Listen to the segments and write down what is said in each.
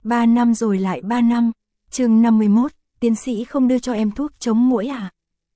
3 năm rồi lại 3 năm. Chương 51, tiến sĩ không đưa cho em thuốc chống muỗi à?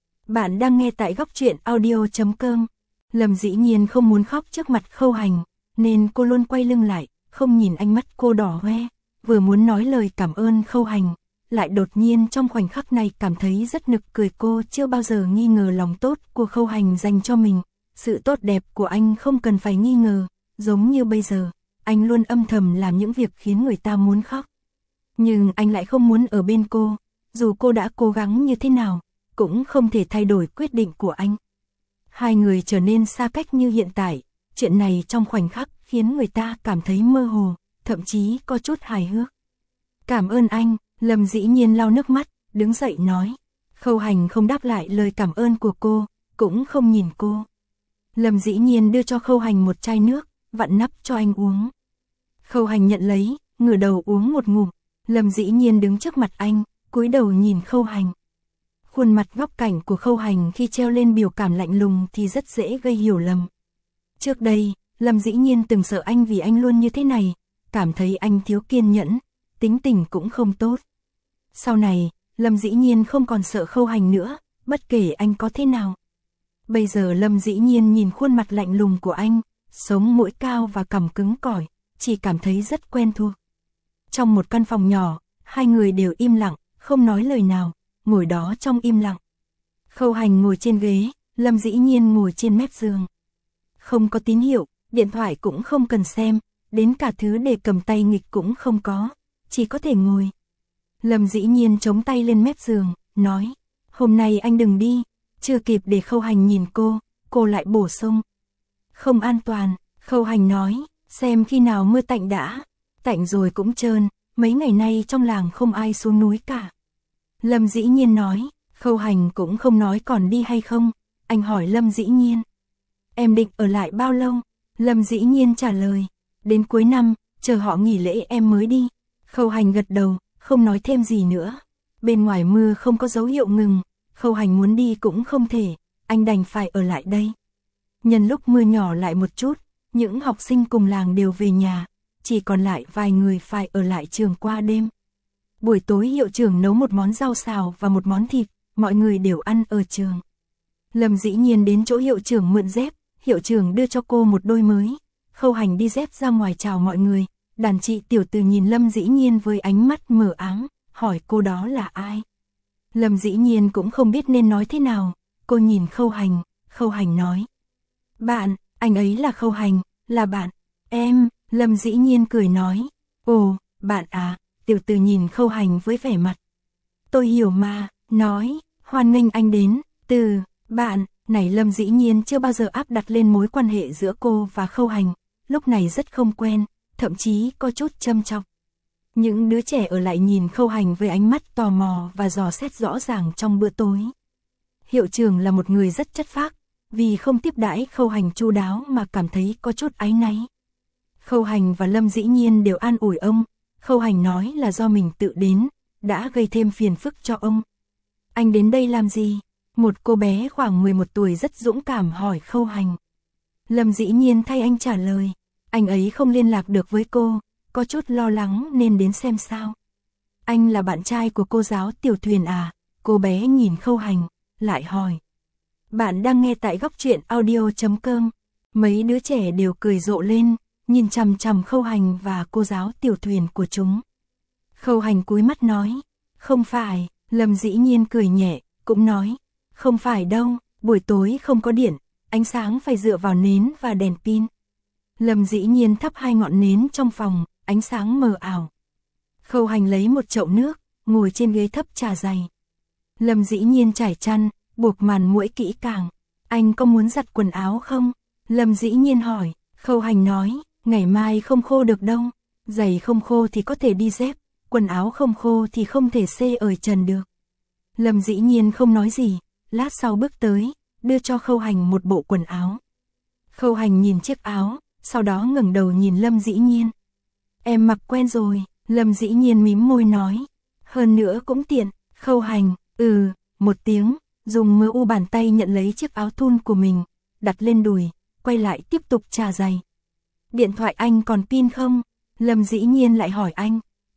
Bạn đang nghe tại góc truyện audio.com. Lâm dĩ nhiên không muốn khóc trước mặt Khâu Hành, nên cô luôn quay lưng lại, không nhìn ánh mắt cô đỏ hoe, vừa muốn nói lời cảm ơn Khâu Hành, lại đột nhiên trong khoảnh khắc này cảm thấy rất nực cười. Cô chưa bao giờ nghi ngờ lòng tốt của Khâu Hành dành cho mình, sự tốt đẹp của anh không cần phải nghi ngờ, giống như bây giờ, anh luôn âm thầm làm những việc khiến người ta muốn khóc. Nhưng anh lại không muốn ở bên cô, dù cô đã cố gắng như thế nào, cũng không thể thay đổi quyết định của anh. Hai người trở nên xa cách như hiện tại, chuyện này trong khoảnh khắc khiến người ta cảm thấy mơ hồ, thậm chí có chút hài hước. Cảm ơn anh, Lâm dĩ nhiên lau nước mắt, đứng dậy nói. Khâu Hành không đáp lại lời cảm ơn của cô, cũng không nhìn cô. Lâm dĩ nhiên đưa cho Khâu Hành một chai nước, vặn nắp cho anh uống. Khâu Hành nhận lấy, ngửa đầu uống một ngụm. Lâm dĩ nhiên đứng trước mặt anh, cúi đầu nhìn Khâu Hành. Khuôn mặt góc cạnh của Khâu Hành khi treo lên biểu cảm lạnh lùng thì rất dễ gây hiểu lầm. Trước đây, Lâm dĩ nhiên từng sợ anh vì anh luôn như thế này, cảm thấy anh thiếu kiên nhẫn, tính tình cũng không tốt. Sau này, Lâm dĩ nhiên không còn sợ Khâu Hành nữa, bất kể anh có thế nào. Bây giờ Lâm dĩ nhiên nhìn khuôn mặt lạnh lùng của anh, sống mũi cao và cằm cứng cỏi, chỉ cảm thấy rất quen thuộc. Trong một căn phòng nhỏ, hai người đều im lặng, không nói lời nào, ngồi đó trong im lặng. Khâu Hành ngồi trên ghế, Lâm dĩ nhiên ngồi trên mép giường. Không có tín hiệu, điện thoại cũng không cần xem, đến cả thứ để cầm tay nghịch cũng không có, chỉ có thể ngồi. Lâm dĩ nhiên chống tay lên mép giường, nói, hôm nay anh đừng đi. Chưa kịp để Khâu Hành nhìn cô lại bổ sung. Không an toàn, Khâu Hành nói, xem khi nào mưa tạnh đã. Tạnh rồi cũng trơn, mấy ngày nay trong làng không ai xuống núi cả. Lâm dĩ nhiên nói, Khâu Hành cũng không nói còn đi hay không. Anh hỏi Lâm dĩ nhiên, em định ở lại bao lâu? Lâm dĩ nhiên trả lời, đến cuối năm, chờ họ nghỉ lễ em mới đi. Khâu Hành gật đầu, không nói thêm gì nữa. Bên ngoài mưa không có dấu hiệu ngừng, Khâu Hành muốn đi cũng không thể, anh đành phải ở lại đây. Nhân lúc mưa nhỏ lại một chút, những học sinh cùng làng đều về nhà, chỉ còn lại vài người phải ở lại trường qua đêm. Buổi tối hiệu trưởng nấu một món rau xào và một món thịt, mọi người đều ăn ở trường. Lâm dĩ nhiên đến chỗ hiệu trưởng mượn dép, hiệu trưởng đưa cho cô một đôi mới. Khâu Hành đi dép ra ngoài chào mọi người, đàn chị tiểu từ nhìn Lâm dĩ nhiên với ánh mắt mờ ám, hỏi cô đó là ai. Lâm dĩ nhiên cũng không biết nên nói thế nào, cô nhìn Khâu Hành nói. Bạn, anh ấy là Khâu Hành, là bạn, em, Lâm dĩ nhiên cười nói. Ồ, bạn à, tiểu từ nhìn Khâu Hành với vẻ mặt. Tôi hiểu mà, nói, hoan nghênh anh đến, từ, bạn, này Lâm dĩ nhiên chưa bao giờ áp đặt lên mối quan hệ giữa cô và Khâu Hành, lúc này rất không quen, thậm chí có chút châm chọc. Những đứa trẻ ở lại nhìn Khâu Hành với ánh mắt tò mò và dò xét rõ ràng trong bữa tối. Hiệu trưởng là một người rất chất phác, vì không tiếp đãi Khâu Hành chu đáo mà cảm thấy có chút áy náy. Khâu Hành và Lâm dĩ nhiên đều an ủi ông, Khâu Hành nói là do mình tự đến, đã gây thêm phiền phức cho ông. Anh đến đây làm gì? Một cô bé khoảng 11 tuổi rất dũng cảm hỏi Khâu Hành. Lâm dĩ nhiên thay anh trả lời, anh ấy không liên lạc được với cô, có chút lo lắng nên đến xem sao. Anh là bạn trai của cô giáo Tiểu Thuyền à? Cô bé nhìn Khâu Hành, lại hỏi. Bạn đang nghe tại góc truyện audio.com. Mấy đứa trẻ đều cười rộ lên, nhìn chằm chằm Khâu Hành và cô giáo Tiểu Thuyền của chúng. Khâu Hành cúi mắt nói, không phải. Lâm dĩ nhiên cười nhẹ, cũng nói, không phải đâu, buổi tối không có điện, ánh sáng phải dựa vào nến và đèn pin. Lâm dĩ nhiên thắp 2 ngọn nến trong phòng, ánh sáng mờ ảo. Khâu Hành lấy một chậu nước, ngồi trên ghế thấp trà dày. Lâm dĩ nhiên trải chăn, buộc màn muỗi kỹ càng. Anh có muốn giặt quần áo không? Lâm dĩ nhiên hỏi. Khâu Hành nói, ngày mai không khô được đâu. Giày không khô thì có thể đi dép, quần áo không khô thì không thể xê ở trần được. Lâm dĩ nhiên không nói gì, lát sau bước tới, đưa cho Khâu Hành một bộ quần áo. Khâu Hành nhìn chiếc áo, sau đó ngẩng đầu nhìn Lâm dĩ nhiên. Em mặc quen rồi, Lâm dĩ nhiên mím môi nói. Hơn nữa cũng tiện. Khâu Hành, một tiếng, dùng mơ u bàn tay nhận lấy chiếc áo thun của mình, đặt lên đùi, quay lại tiếp tục trà giày. Điện thoại anh còn pin không? Lâm dĩ nhiên lại hỏi anh.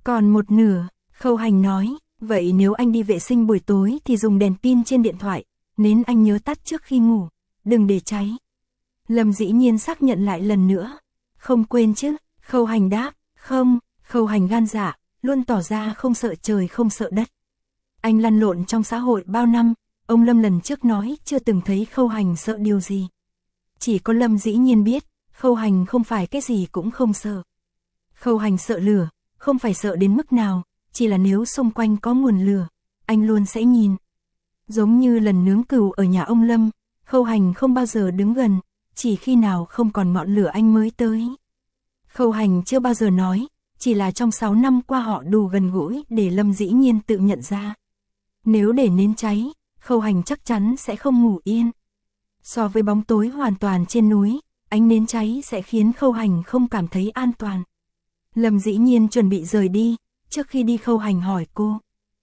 Còn một nửa, Khâu Hành nói, vậy nếu anh đi vệ sinh buổi tối thì dùng đèn pin trên điện thoại, nến anh nhớ tắt trước khi ngủ, đừng để cháy. Lâm Dĩ Nhiên xác nhận lại lần nữa. Không quên chứ, Khâu Hành đáp, không. Khâu Hành gan dạ, luôn tỏ ra không sợ trời không sợ đất. Anh lăn lộn trong xã hội bao năm, ông Lâm lần trước nói chưa từng thấy Khâu Hành sợ điều gì. Chỉ có Lâm Dĩ Nhiên biết, Khâu Hành không phải cái gì cũng không sợ. Khâu Hành sợ lửa, không phải sợ đến mức nào, chỉ là nếu xung quanh có nguồn lửa, anh luôn sẽ nhìn. Giống như lần nướng cừu ở nhà ông Lâm, Khâu Hành không bao giờ đứng gần, chỉ khi nào không còn ngọn lửa anh mới tới. Khâu Hành chưa bao giờ nói, chỉ là trong 6 năm qua họ đủ gần gũi để Lâm Dĩ Nhiên tự nhận ra. Nếu để nến cháy, Khâu Hành chắc chắn sẽ không ngủ yên. So với bóng tối hoàn toàn trên núi, ánh nến cháy sẽ khiến Khâu Hành không cảm thấy an toàn. Lâm Dĩ Nhiên chuẩn bị rời đi, trước khi đi Khâu Hành hỏi cô.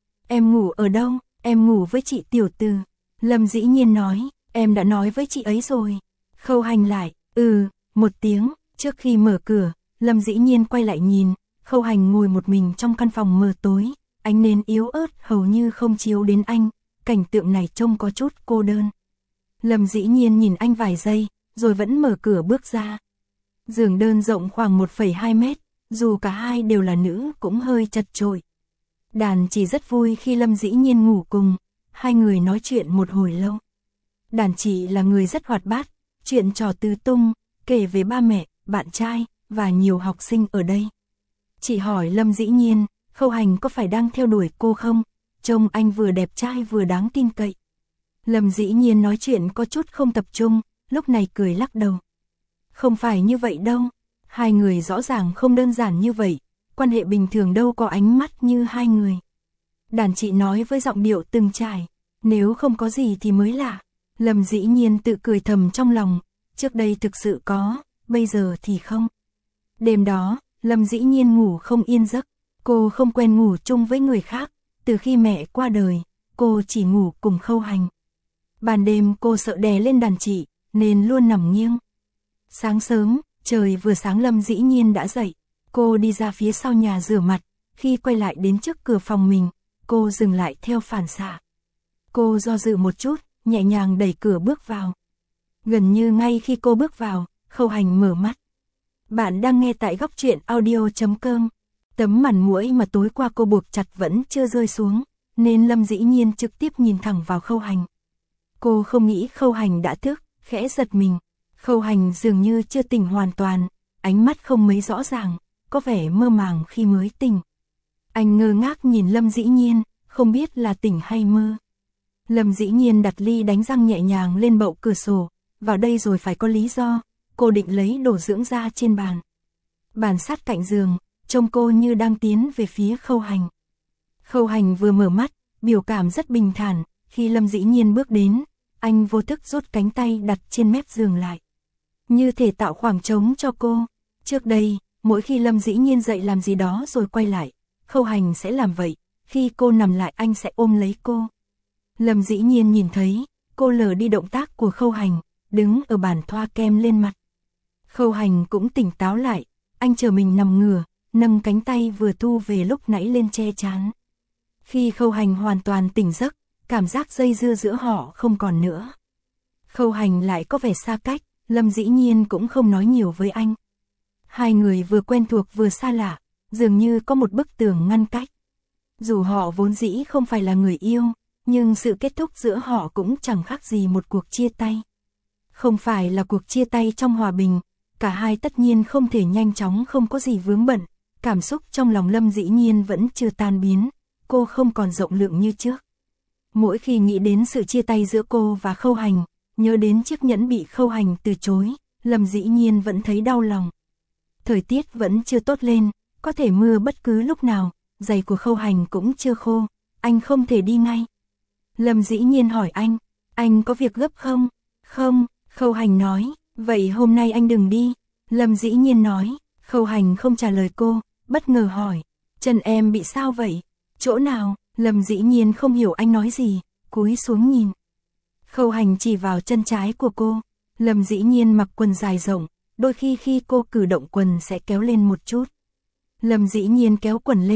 Em ngủ ở đâu? Em ngủ với chị Tiểu Từ. Lâm Dĩ Nhiên nói, em đã nói với chị ấy rồi. Khâu Hành lại, một tiếng, trước khi mở cửa, Lâm Dĩ Nhiên quay lại nhìn, Khâu Hành ngồi một mình trong căn phòng mờ tối, ánh nến yếu ớt hầu như không chiếu đến anh, cảnh tượng này trông có chút cô đơn. Lâm Dĩ Nhiên nhìn anh vài giây, rồi vẫn mở cửa bước ra. Giường đơn rộng khoảng 1,2 mét, dù cả hai đều là nữ cũng hơi chật chội. Đàn chỉ rất vui khi Lâm Dĩ Nhiên ngủ cùng, hai người nói chuyện một hồi lâu. Đàn chỉ là người rất hoạt bát, chuyện trò tứ tung, kể về ba mẹ, bạn trai, và nhiều học sinh ở đây. Chị hỏi Lâm Dĩ Nhiên, Khâu Hành có phải đang theo đuổi cô không? Trông anh vừa đẹp trai vừa đáng tin cậy. Lâm Dĩ Nhiên nói chuyện có chút không tập trung, lúc này cười lắc đầu. Không phải như vậy đâu, hai người rõ ràng không đơn giản như vậy, quan hệ bình thường đâu có ánh mắt như hai người. Đàn chị nói với giọng điệu từng trải, nếu không có gì thì mới lạ. Lâm Dĩ Nhiên tự cười thầm trong lòng, trước đây thực sự có, bây giờ thì không. Đêm đó, Lâm Dĩ Nhiên ngủ không yên giấc, cô không quen ngủ chung với người khác, từ khi mẹ qua đời, cô chỉ ngủ cùng Khâu Hành. Ban đêm cô sợ đè lên đàn chị, nên luôn nằm nghiêng. Sáng sớm, trời vừa sáng Lâm Dĩ Nhiên đã dậy, cô đi ra phía sau nhà rửa mặt, khi quay lại đến trước cửa phòng mình, cô dừng lại theo phản xạ. Cô do dự một chút, nhẹ nhàng đẩy cửa bước vào. Gần như ngay khi cô bước vào, Khâu Hành mở mắt. Bạn đang nghe tại góc truyện audio.com. Tấm màn muỗi mà tối qua cô buộc chặt vẫn chưa rơi xuống, nên Lâm Dĩ Nhiên trực tiếp nhìn thẳng vào Khâu Hành. Cô không nghĩ Khâu Hành đã thức, khẽ giật mình. Khâu Hành dường như chưa tỉnh hoàn toàn, ánh mắt không mấy rõ ràng, có vẻ mơ màng khi mới tỉnh. Anh ngơ ngác nhìn Lâm Dĩ Nhiên, không biết là tỉnh hay mơ. Lâm Dĩ Nhiên đặt ly đánh răng nhẹ nhàng lên bậu cửa sổ, vào đây rồi phải có lý do, cô định lấy đồ dưỡng da trên bàn. Bàn sát cạnh giường, trông cô như đang tiến về phía Khâu Hành. Khâu Hành vừa mở mắt, biểu cảm rất bình thản, khi Lâm Dĩ Nhiên bước đến, anh vô thức rút cánh tay đặt trên mép giường lại. Như thể tạo khoảng trống cho cô. Trước đây, mỗi khi Lâm Dĩ Nhiên dậy làm gì đó rồi quay lại, Khâu Hành sẽ làm vậy, khi cô nằm lại anh sẽ ôm lấy cô. Lâm Dĩ Nhiên nhìn thấy, cô lờ đi động tác của Khâu Hành, đứng ở bàn thoa kem lên mặt. Khâu Hành cũng tỉnh táo lại, anh chờ mình nằm ngửa, nâng cánh tay vừa thu về lúc nãy lên che trán. Khi Khâu Hành hoàn toàn tỉnh giấc, cảm giác dây dưa giữa họ không còn nữa. Khâu Hành lại có vẻ xa cách, Lâm Dĩ Nhiên cũng không nói nhiều với anh. Hai người vừa quen thuộc vừa xa lạ, dường như có một bức tường ngăn cách. Dù họ vốn dĩ không phải là người yêu, nhưng sự kết thúc giữa họ cũng chẳng khác gì một cuộc chia tay. Không phải là cuộc chia tay trong hòa bình, cả hai tất nhiên không thể nhanh chóng không có gì vướng bận, cảm xúc trong lòng Lâm Dĩ Nhiên vẫn chưa tan biến, cô không còn rộng lượng như trước. Mỗi khi nghĩ đến sự chia tay giữa cô và Khâu Hành, nhớ đến chiếc nhẫn bị Khâu Hành từ chối, Lâm Dĩ Nhiên vẫn thấy đau lòng. Thời tiết vẫn chưa tốt lên, có thể mưa bất cứ lúc nào, giày của Khâu Hành cũng chưa khô, anh không thể đi ngay. Lâm Dĩ Nhiên hỏi anh có việc gấp không? Không, Khâu Hành nói, vậy hôm nay anh đừng đi. Lâm Dĩ Nhiên nói, Khâu Hành không trả lời cô, bất ngờ hỏi, chân em bị sao vậy? Chỗ nào? Lâm Dĩ Nhiên không hiểu anh nói gì, cúi xuống nhìn. Khâu Hành chỉ vào chân trái của cô. Lâm Dĩ Nhiên mặc quần dài rộng, đôi khi cô cử động quần sẽ kéo lên một chút. Lâm Dĩ Nhiên kéo quần lên,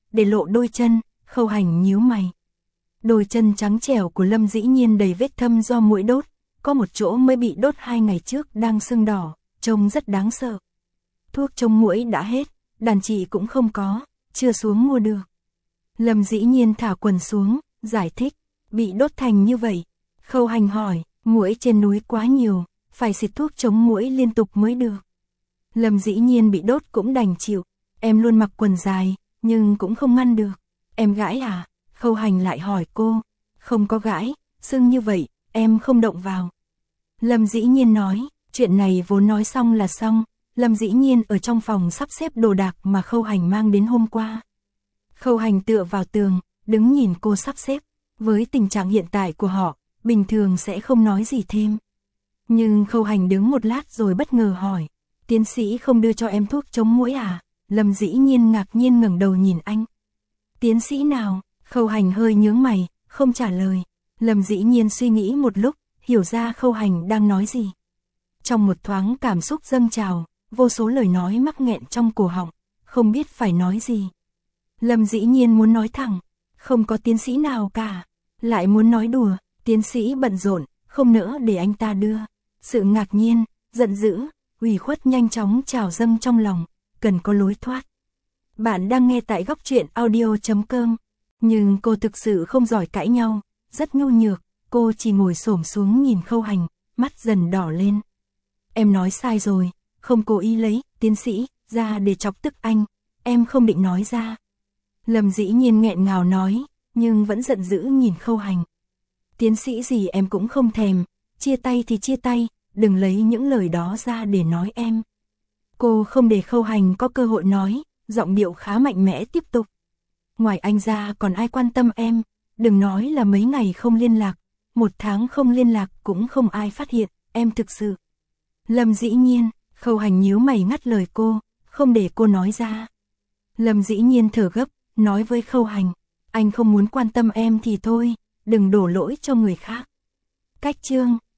để lộ đôi chân, Khâu Hành nhíu mày. Đôi chân trắng trẻo của Lâm Dĩ Nhiên đầy vết thâm do muỗi đốt, có một chỗ mới bị đốt 2 ngày trước đang sưng đỏ, trông rất đáng sợ. Thuốc chống muỗi đã hết, đàn chị cũng không có, chưa xuống mua được. Lâm Dĩ Nhiên thả quần xuống, giải thích, bị đốt thành như vậy. Khâu Hành hỏi, muỗi trên núi quá nhiều, phải xịt thuốc chống muỗi liên tục mới được. Lâm Dĩ Nhiên bị đốt cũng đành chịu, em luôn mặc quần dài, nhưng cũng không ngăn được. Em gãi à? Khâu Hành lại hỏi cô, không có gãi, sưng như vậy, em không động vào. Lâm Dĩ Nhiên nói, chuyện này vốn nói xong là xong. Lâm Dĩ Nhiên ở trong phòng sắp xếp đồ đạc mà Khâu Hành mang đến hôm qua. Khâu Hành tựa vào tường, đứng nhìn cô sắp xếp. Với tình trạng hiện tại của họ, bình thường sẽ không nói gì thêm. Nhưng Khâu Hành đứng một lát rồi bất ngờ hỏi, tiến sĩ không đưa cho em thuốc chống muỗi à? Lâm Dĩ Nhiên ngạc nhiên ngẩng đầu nhìn anh. Tiến sĩ nào? Khâu Hành hơi nhướng mày, không trả lời. Lâm Dĩ Nhiên suy nghĩ một lúc, hiểu ra Khâu Hành đang nói gì. Trong một thoáng cảm xúc dâng trào, vô số lời nói mắc nghẹn trong cổ họng, không biết phải nói gì. Lâm Dĩ Nhiên muốn nói thẳng, không có tiến sĩ nào cả, lại muốn nói đùa, tiến sĩ bận rộn, không nỡ để anh ta đưa. Sự ngạc nhiên, giận dữ, ủy khuất nhanh chóng trào dâng trong lòng, cần có lối thoát. Bạn đang nghe tại Góc Truyện Audio.com, nhưng cô thực sự không giỏi cãi nhau, rất nhu nhược, cô chỉ ngồi xổm xuống nhìn Khâu Hành, mắt dần đỏ lên. Em nói sai rồi, không cố ý lấy, tiến sĩ, ra để chọc tức anh, em không định nói ra. Lâm Dĩ Nhiên nghẹn ngào nói, nhưng vẫn giận dữ nhìn Khâu Hành. Tiến sĩ gì em cũng không thèm, chia tay thì chia tay, đừng lấy những lời đó ra để nói em. Cô không để Khâu Hành có cơ hội nói, giọng điệu khá mạnh mẽ tiếp tục. Ngoài anh ra còn ai quan tâm em, đừng nói là mấy ngày không liên lạc, 1 tháng không liên lạc cũng không ai phát hiện, em thực sự. Lâm Dĩ Nhiên, Khâu Hành nhíu mày ngắt lời cô, không để cô nói ra. Lâm Dĩ Nhiên thở gấp, nói với Khâu Hành, anh không muốn quan tâm em thì thôi, đừng đổ lỗi cho người khác. Cách chương